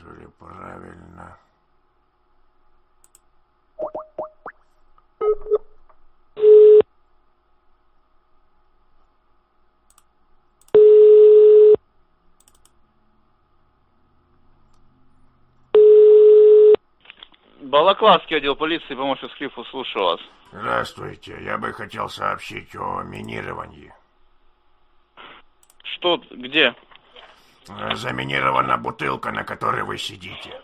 Или правильно? Балаклавский отдел полиции, помощник Скрипу, слушаю вас. Здравствуйте, я бы хотел сообщить о минировании. Что, где? Заминирована бутылка, на которой вы сидите.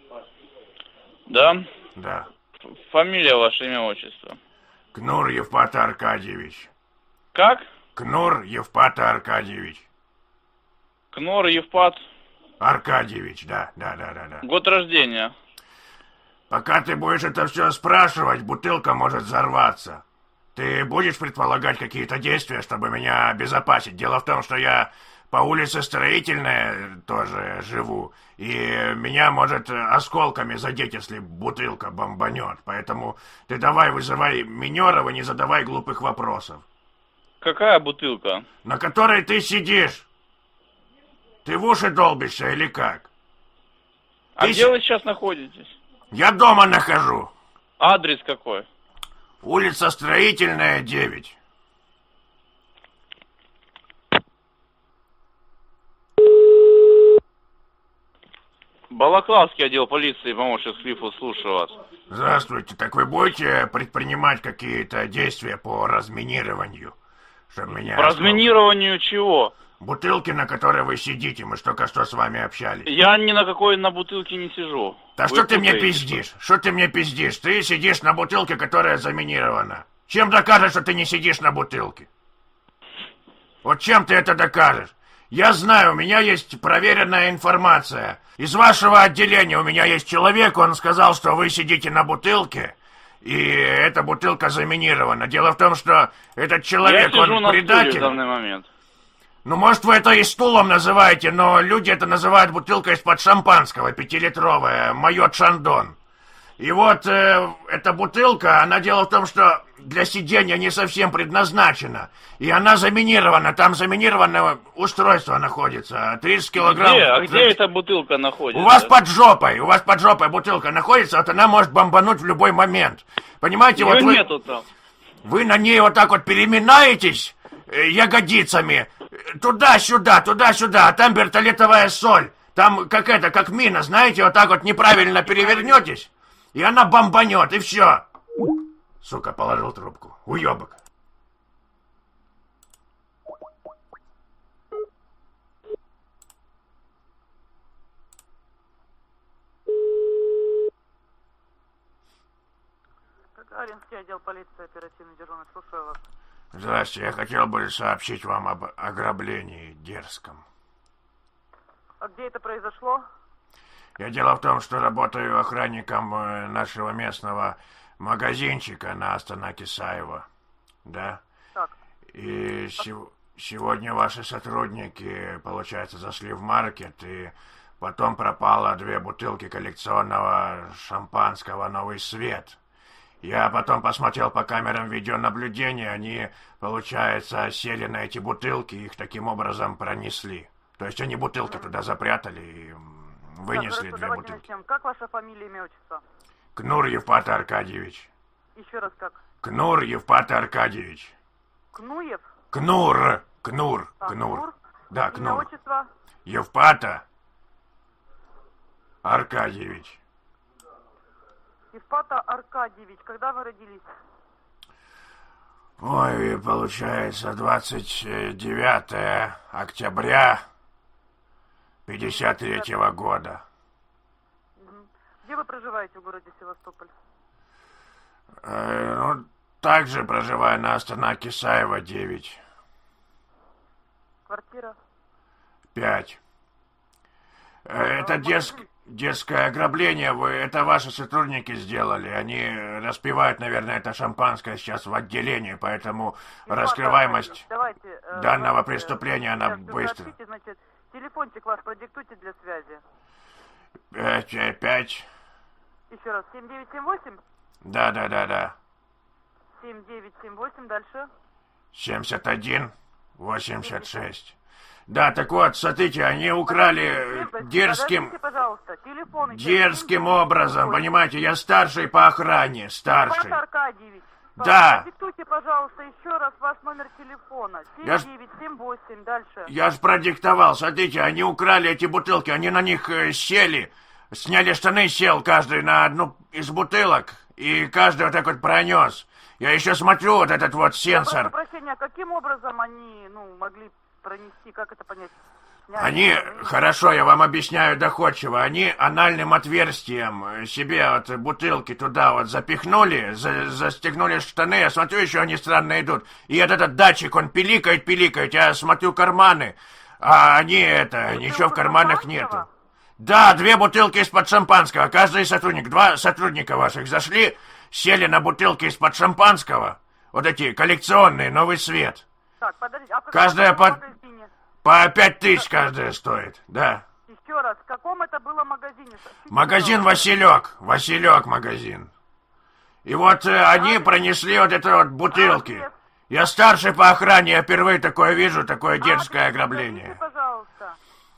Да? Да. Фамилия, ваше имя, отчество. Кнур Евпат Аркадьевич. Как? Кнур Евпат Аркадьевич. Кнор Евпат. Аркадьевич, да. Год рождения. Пока ты будешь это все спрашивать, бутылка может взорваться. Ты будешь предполагать какие-то действия, чтобы меня обезопасить? Дело в том, что я по улице Строительная тоже живу, и меня может осколками задеть, если бутылка бомбанет. Поэтому ты давай вызывай минеров и не задавай глупых вопросов. Какая бутылка? На которой ты сидишь. Ты в уши долбишься или как? А где вы сейчас находитесь? Я дома нахожу. Адрес какой? Улица Строительная, 9. Балаклавский отдел полиции, помощник Скрипу, слушаю вас. Здравствуйте. Так вы будете предпринимать какие-то действия по разминированию? Чтобы меня... По разминированию чего? Бутылки, на которой вы сидите, мы только что с вами общались. Я ни на какой на бутылке не сижу. Да что ты мне пиздишь? Что ты мне пиздишь? Ты сидишь на бутылке, которая заминирована. Чем докажешь, что ты не сидишь на бутылке? Вот чем ты это докажешь? Я знаю, у меня есть проверенная информация. Из вашего отделения у меня есть человек, он сказал, что вы сидите на бутылке, и эта бутылка заминирована. Дело в том, что этот человек, я сижу он на предатель. стуле в данный момент. Ну, может, вы это и стулом называете, но люди это называют бутылкой из-под шампанского, 5-литровая, Майот Шандон. И вот эта бутылка, она дело в том, что для сидения не совсем предназначена. И она заминирована, там заминированное устройство находится, 30 килограмм. Где? А где эта бутылка находится? У вас под жопой бутылка находится, вот она может бомбануть в любой момент. Понимаете, Её вот вы... нету там. Вы на ней вот так вот переминаетесь ягодицами туда-сюда, а там бертолетовая соль. Там как мина, знаете, вот так вот неправильно перевернетесь, и она бомбанет, и все. Сука, положил трубку. Уебок. Гагаринский отдел полиции, оперативный дежурный, слушаю вас. Здравствуйте, я хотел бы сообщить вам об ограблении дерзком. А где это произошло? Дело в том, что работаю охранником нашего местного магазинчика на Астана Кисаева. Да? Так. И сегодня ваши сотрудники, получается, зашли в маркет, и потом пропало 2 бутылки коллекционного шампанского «Новый свет». Я потом посмотрел по камерам видеонаблюдения, они, получается, сели на эти бутылки и их таким образом пронесли. То есть они бутылки туда запрятали и вынесли так, 2 давайте бутылки. начнем. Как ваша фамилия, имя, отчество? Кнур Евпат Аркадьевич. Еще раз как? Кнур Евпат Аркадьевич. Кнуев? Кнур. Кнур? Да, Имя, Кнур. отчество? Евпата Аркадьевич. Евпата Аркадьевич, когда вы родились? Ой, получается, 29 октября 53-го года. Где вы проживаете в городе Севастополь? Ну, также проживаю на Астана Кисаева, 9. Квартира? 5. Это детское ограбление, это ваши сотрудники сделали. Они распивают, наверное, это шампанское сейчас в отделении, поэтому раскрываемость данного преступления, она быстро. Сообщите, значит, телефончик ваш продиктуйте для связи. 5. Еще раз, 7978? Да. 7978, дальше? 71 86. Да, так вот, смотрите, они украли дерзким... Подождите, пожалуйста, телефон... Дерзким образом, понимаете, я старший по охране, старший. Ипат Аркадьевич, Да. продиктуйте, пожалуйста, еще раз ваш номер телефона. Я ж- 7978, дальше. Я ж продиктовал, смотрите, они украли эти бутылки, они на них сели, сняли штаны, сел каждый на одну из бутылок, и каждый вот так вот пронес. Я еще смотрю вот этот вот Я прошу сенсор. прощения, каким образом они, могли пронести, как это понять? Сняли Они, штаны? хорошо, я вам объясняю доходчиво, они анальным отверстием себе вот бутылки туда вот запихнули, застегнули штаны, я смотрю, еще они странно идут. И этот датчик, он пиликает, я смотрю карманы, а они ничего в карманах нету. Да, 2 бутылки из-под шампанского, каждый сотрудник, 2 сотрудника ваших зашли, сели на бутылки из-под шампанского, вот эти коллекционные, новый свет. Так, подождите, а в каком Каждая это было по- магазине? По 5000 каждая стоит, да. Еще раз, в каком это было магазине? Сообщите, Магазин пожалуйста. Василек магазин. И вот они пронесли вот это вот бутылки. Адрес? Я старший по охране, я впервые такое вижу, такое дерзкое Адрес ограбление. назовите, пожалуйста.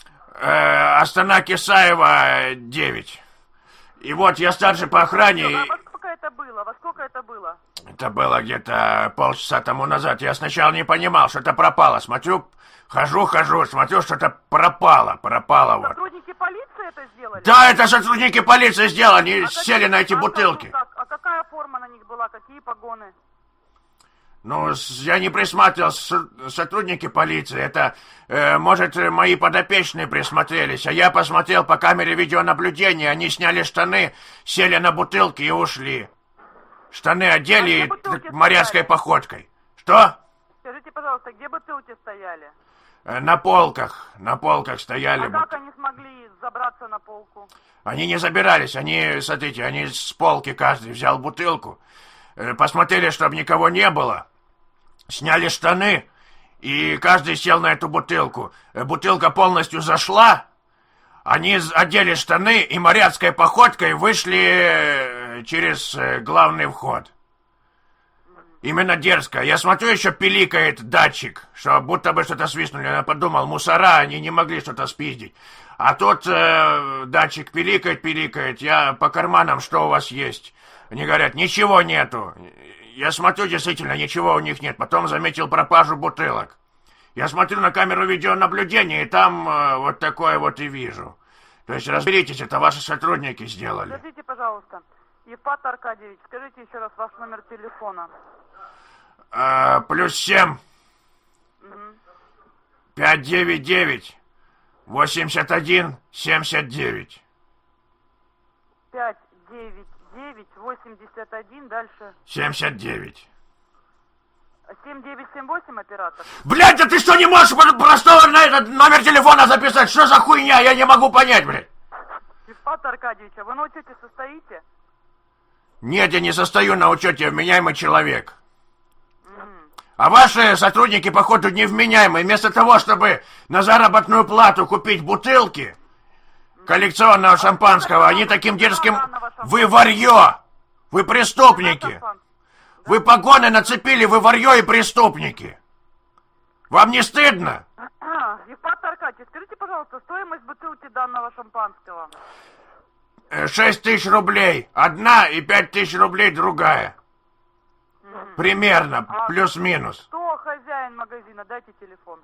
Астана Кисаева, 9. И вот я старший по охране. А во сколько это было? Во сколько это было? Это было где-то полчаса тому назад. Я сначала не понимал, что-то пропало. Смотрю, хожу, смотрю, что-то пропало вот. Сотрудники полиции это сделали? Да, это сотрудники полиции сделали, они А сели на эти бутылки. А какая форма на них была? Какие погоны? Ну, я не присматривался, сотрудники полиции, это, может, мои подопечные присмотрелись, а я посмотрел по камере видеонаблюдения, они сняли штаны, сели на бутылки и ушли. Штаны одели где и бутылки так моряцкой стояли? походкой. Что? Скажите, пожалуйста, где бутылки стояли? На полках стояли. А как они смогли забраться на полку? Они не забирались, они, смотрите, они с полки каждый взял бутылку, посмотрели, чтобы никого не было, сняли штаны, и каждый сел на эту бутылку. Бутылка полностью зашла, они одели штаны и моряцкой походкой вышли через главный вход. Именно дерзко. Я смотрю, еще пиликает датчик, что будто бы что-то свистнули. Я подумал, мусора, они не могли что-то спиздить. А тут датчик пиликает. Я по карманам, что у вас есть? Они говорят, ничего нету. Я смотрю, действительно, ничего у них нет. Потом заметил пропажу бутылок. Я смотрю на камеру видеонаблюдения, и там вот такое вот и вижу. То есть, разберитесь, это ваши сотрудники сделали. Скажите, пожалуйста, Ипат Аркадьевич, скажите еще раз ваш номер телефона. +7 599 81 79. 599 81, дальше 79. 7978, оператор. Блядь, да ты что, не можешь простого на этот номер телефона записать? Что за хуйня? Я не могу понять, блядь. Ипат Аркадьевич, а вы на учете состоите? Нет, я не состою на учете, вменяемый человек. А ваши сотрудники, походу, невменяемые. Вместо того, чтобы на заработную плату купить бутылки коллекционного шампанского, они таким дерзким... Вы варьё! Вы преступники! Вы погоны нацепили, вы варьё и преступники! Вам не стыдно? Ипат Аркадьевич, скажите, пожалуйста, стоимость бутылки данного шампанского? 6000 рублей одна и 5000 рублей другая. Примерно, плюс-минус. Кто хозяин магазина? Дайте телефон.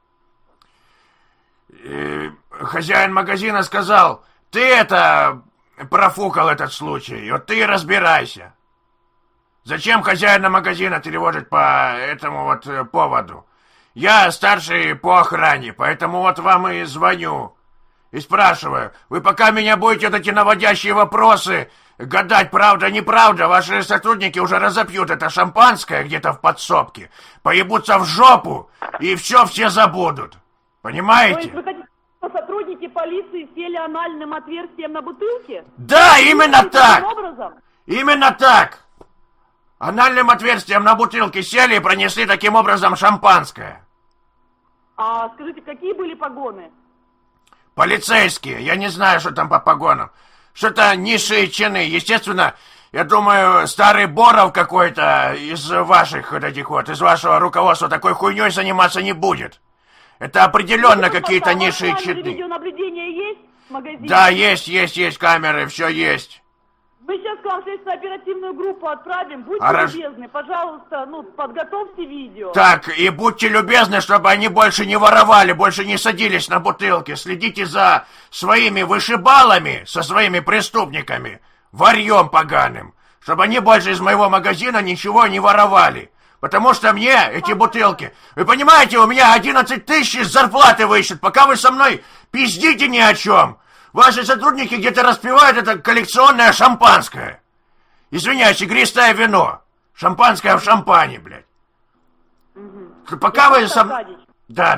Хозяин магазина сказал, ты это профукал этот случай, вот ты и разбирайся. Зачем хозяина магазина тревожить по этому вот поводу? Я старший по охране, поэтому вот вам и звоню. И спрашиваю, вы пока меня будете вот эти наводящие вопросы гадать, правда, неправда, ваши сотрудники уже разопьют это шампанское где-то в подсобке, поебутся в жопу, и все забудут. Понимаете? То есть вы хотите, что сотрудники полиции сели анальным отверстием на бутылке? Да, именно так! Таким образом? Именно так! Анальным отверстием на бутылке сели и пронесли таким образом шампанское. А скажите, какие были погоны? Полицейские, я не знаю, что там по погонам. Что-то низшие чины. Естественно, я думаю, старый Боров какой-то из ваших вот этих вот, из вашего руководства такой хуйней заниматься не будет. Это определенно Скажите, какие-то пожалуйста, низшие а камеры чины. видеонаблюдения есть в магазине? Да, есть камеры, все есть. Мы сейчас к вам следственно-оперативную группу отправим. Будьте Хорошо. любезны, пожалуйста, подготовьте видео. Так, и будьте любезны, чтобы они больше не воровали, больше не садились на бутылки. Следите за своими вышибалами, со своими преступниками, варьем поганым, чтобы они больше из моего магазина ничего не воровали. Потому что мне эти бутылки... Вы понимаете, у меня 11 тысяч из зарплаты выщут, пока вы со мной пиздите ни о чем. Ваши сотрудники где-то распивают это коллекционное шампанское. Извиняюсь, игристое вино. Шампанское в шампане, блядь. Пока вы со мной... Да.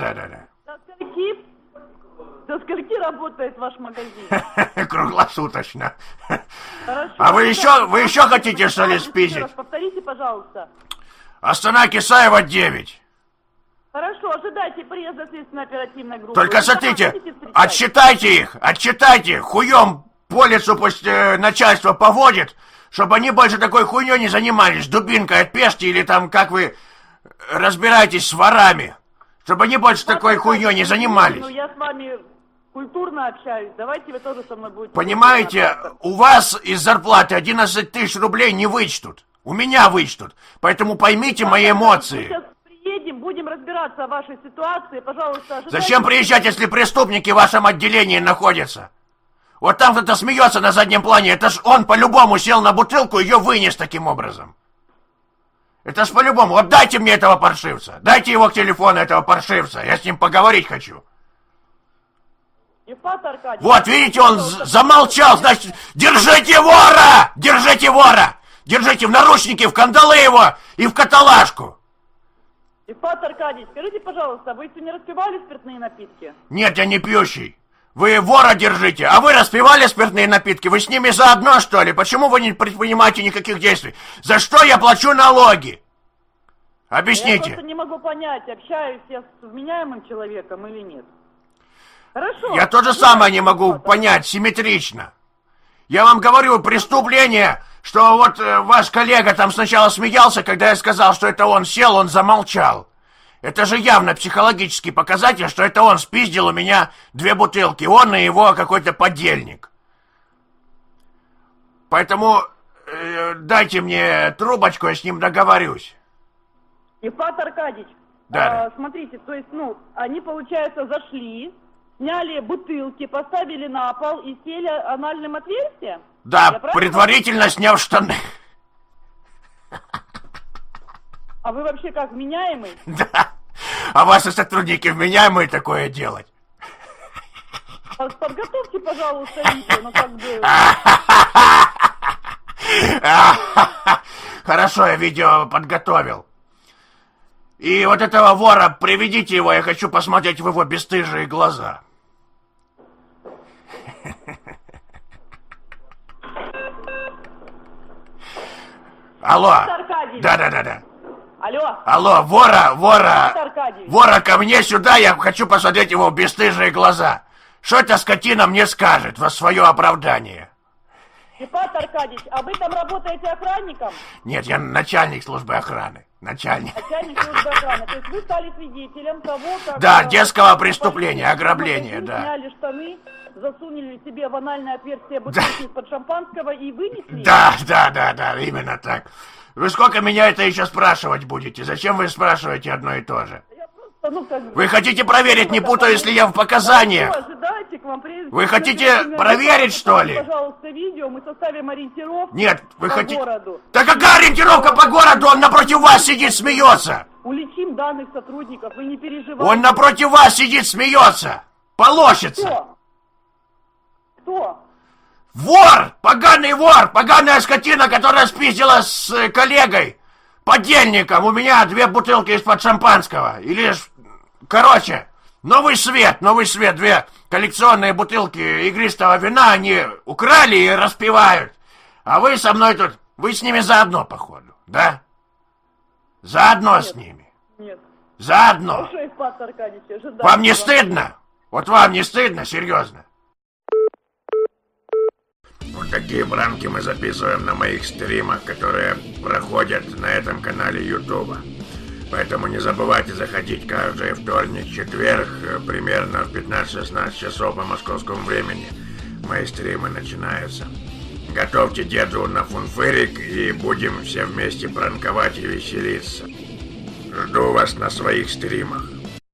До скольки работает ваш магазин? Круглосуточно. Хорошо. А вы еще хотите, что ли, Еще спиздить? раз повторите, пожалуйста. Астана Кисаева, 9. Хорошо, ожидайте приезда следственно-оперативной группы. Только Вы смотрите, будете встречать? отчитайте их, хуем по лицу пусть начальство поводит, чтобы они больше такой хуйней не занимались, дубинкой отпешьте или там, как вы разбираетесь с ворами, чтобы они больше такой хуйней не занимались. Ну, я с вами культурно общаюсь, давайте вы тоже со мной будете... Понимаете, у вас из зарплаты 11 тысяч рублей не вычтут, у меня вычтут, поэтому поймите мои Мы эмоции. сейчас приедем, будем разбираться в вашей ситуации, пожалуйста, ожидайте... Зачем приезжать, если преступники в вашем отделении находятся? Вот там кто-то смеется на заднем плане, это ж он по-любому сел на бутылку и ее вынес таким образом. Это ж по-любому. Вот дайте мне этого паршивца, дайте его к телефону, этого паршивца, я с ним поговорить хочу. Ипат Аркадьевич, Вот, видите, он замолчал, значит, держите вора! Держите вора! Держите в наручники, в кандалы его и в каталажку. Ипат Аркадьевич, скажите, пожалуйста, вы сегодня распивали спиртные напитки? Нет, я не пьющий. Вы вора держите, а вы распивали спиртные напитки? Вы с ними заодно, что ли? Почему вы не предпринимаете никаких действий? За что я плачу налоги? Я Объясните. просто не могу понять, общаюсь я с вменяемым человеком или нет. Хорошо. Я то же самое не могу понять симметрично. Я вам говорю, преступление, что вот ваш коллега там сначала смеялся, когда я сказал, что это он сел, он замолчал. Это же явно психологический показатель, что это он спиздил у меня 2 бутылки. Он и его какой-то подельник. Поэтому дайте мне трубочку, я с ним договорюсь. Ипат Аркадьевич, Да. смотрите, то есть, они, получается, зашли, сняли бутылки, поставили на пол и сели анальным отверстием? Да, Я правильно предварительно сняв штаны. А вы вообще как, вменяемый? Да. А ваши сотрудники вменяемые такое делать? Подготовьте, пожалуйста, видео, как бы... Хорошо, я видео подготовил. И вот этого вора, приведите его, я хочу посмотреть в его бесстыжие глаза. Алло. Аркадьевич. Да. Алло. Алло, вора, Аркадьевич. вора ко мне сюда, я хочу посмотреть его в бесстыжие глаза. Что эта скотина мне скажет во свое оправдание? Ипат Аркадьевич, а вы там работаете охранником? Нет, я начальник службы охраны. Начальник службы охраны. То есть вы стали свидетелем того, как... Да, детского преступления, ограбления, вы да. сняли штаны, засунули себе в анальное отверстие бутылки из-под шампанского и вынесли? Да, именно так. Вы сколько меня это еще спрашивать будете? Зачем вы спрашиваете одно и то же? Я просто, Вы хотите проверить, не путаюсь ли я в показаниях? Ожидайте, к вам приедет... Вы хотите проверить, что ли? Пожалуйста, видео, мы составим ориентировку. Нет, вы по хотите... городу. Да какая ориентировка по городу? Он напротив вас сидит, смеется. Уличим данных сотрудников, вы не переживайте. Он напротив вас сидит, смеется. Полощется. Кто? Вор! Поганый вор! Поганая скотина, которая спиздила с коллегой, подельником. У меня 2 бутылки из-под шампанского. Или... Короче, новый свет, 2 коллекционные бутылки игристого вина они украли и распивают. А вы со мной тут... Вы с ними заодно, походу, да? Заодно с ними. Нет. Заодно. Хорошо, Ипат Аркадьевич, ожидайте. Вам не стыдно? Вот вам не стыдно, серьезно? Вот такие пранки мы записываем на моих стримах, которые проходят на этом канале Ютуба. Поэтому не забывайте заходить каждый вторник, четверг, примерно в 15-16 часов по московскому времени. Мои стримы начинаются. Готовьте деду на фунфырик и будем все вместе пранковать и веселиться. Жду вас на своих стримах.